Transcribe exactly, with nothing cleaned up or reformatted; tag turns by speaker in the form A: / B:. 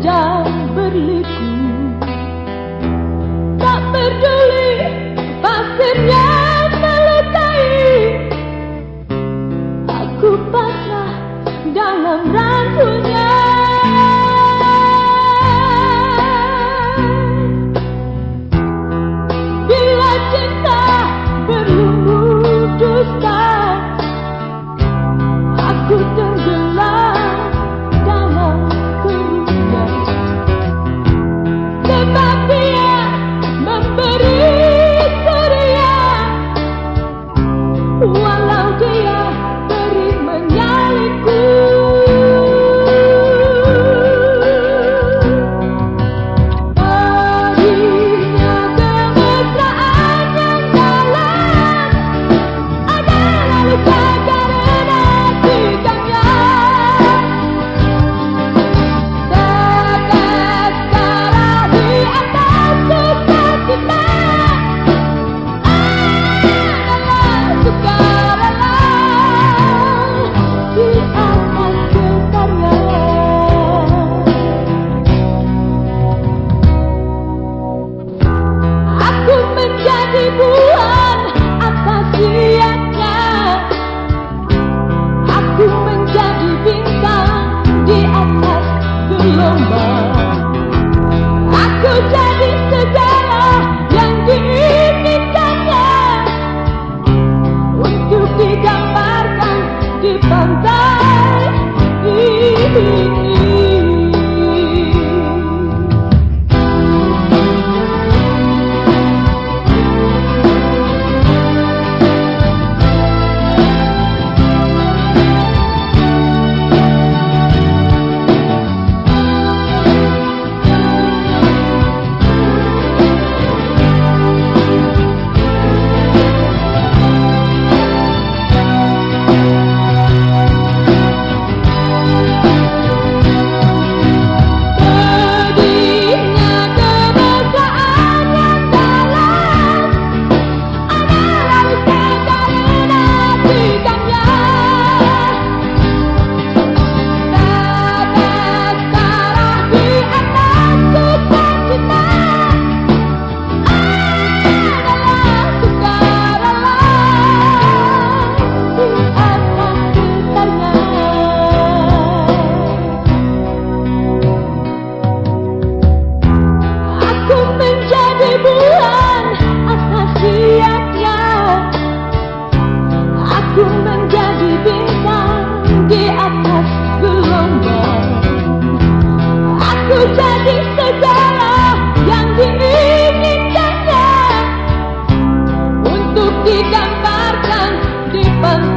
A: sedang berliku. Tak peduli pasirnya melukai, aku pasrah dalam rangkulnya. Bila cinta berlumbu dusta, aku tenggelam dalam keruhnya. Sebab dia memberi ceria, walau dia beri menyalipku. Perihnya kemesraan yang dalam adalah luka karena sikapnya. Tetes darah di atas sukacita adalah sukarela di atas getarnya. Aku menjadi bulan atas liatnya, aku menjadi bintang di atas gelombang. Aku jadi segala yang diinginkannya untuk digambarkan di pantai ini. Aku menjadi bintang di atas gelombang. Aku jadi segala yang diinginkannya untuk digambarkan di pantai.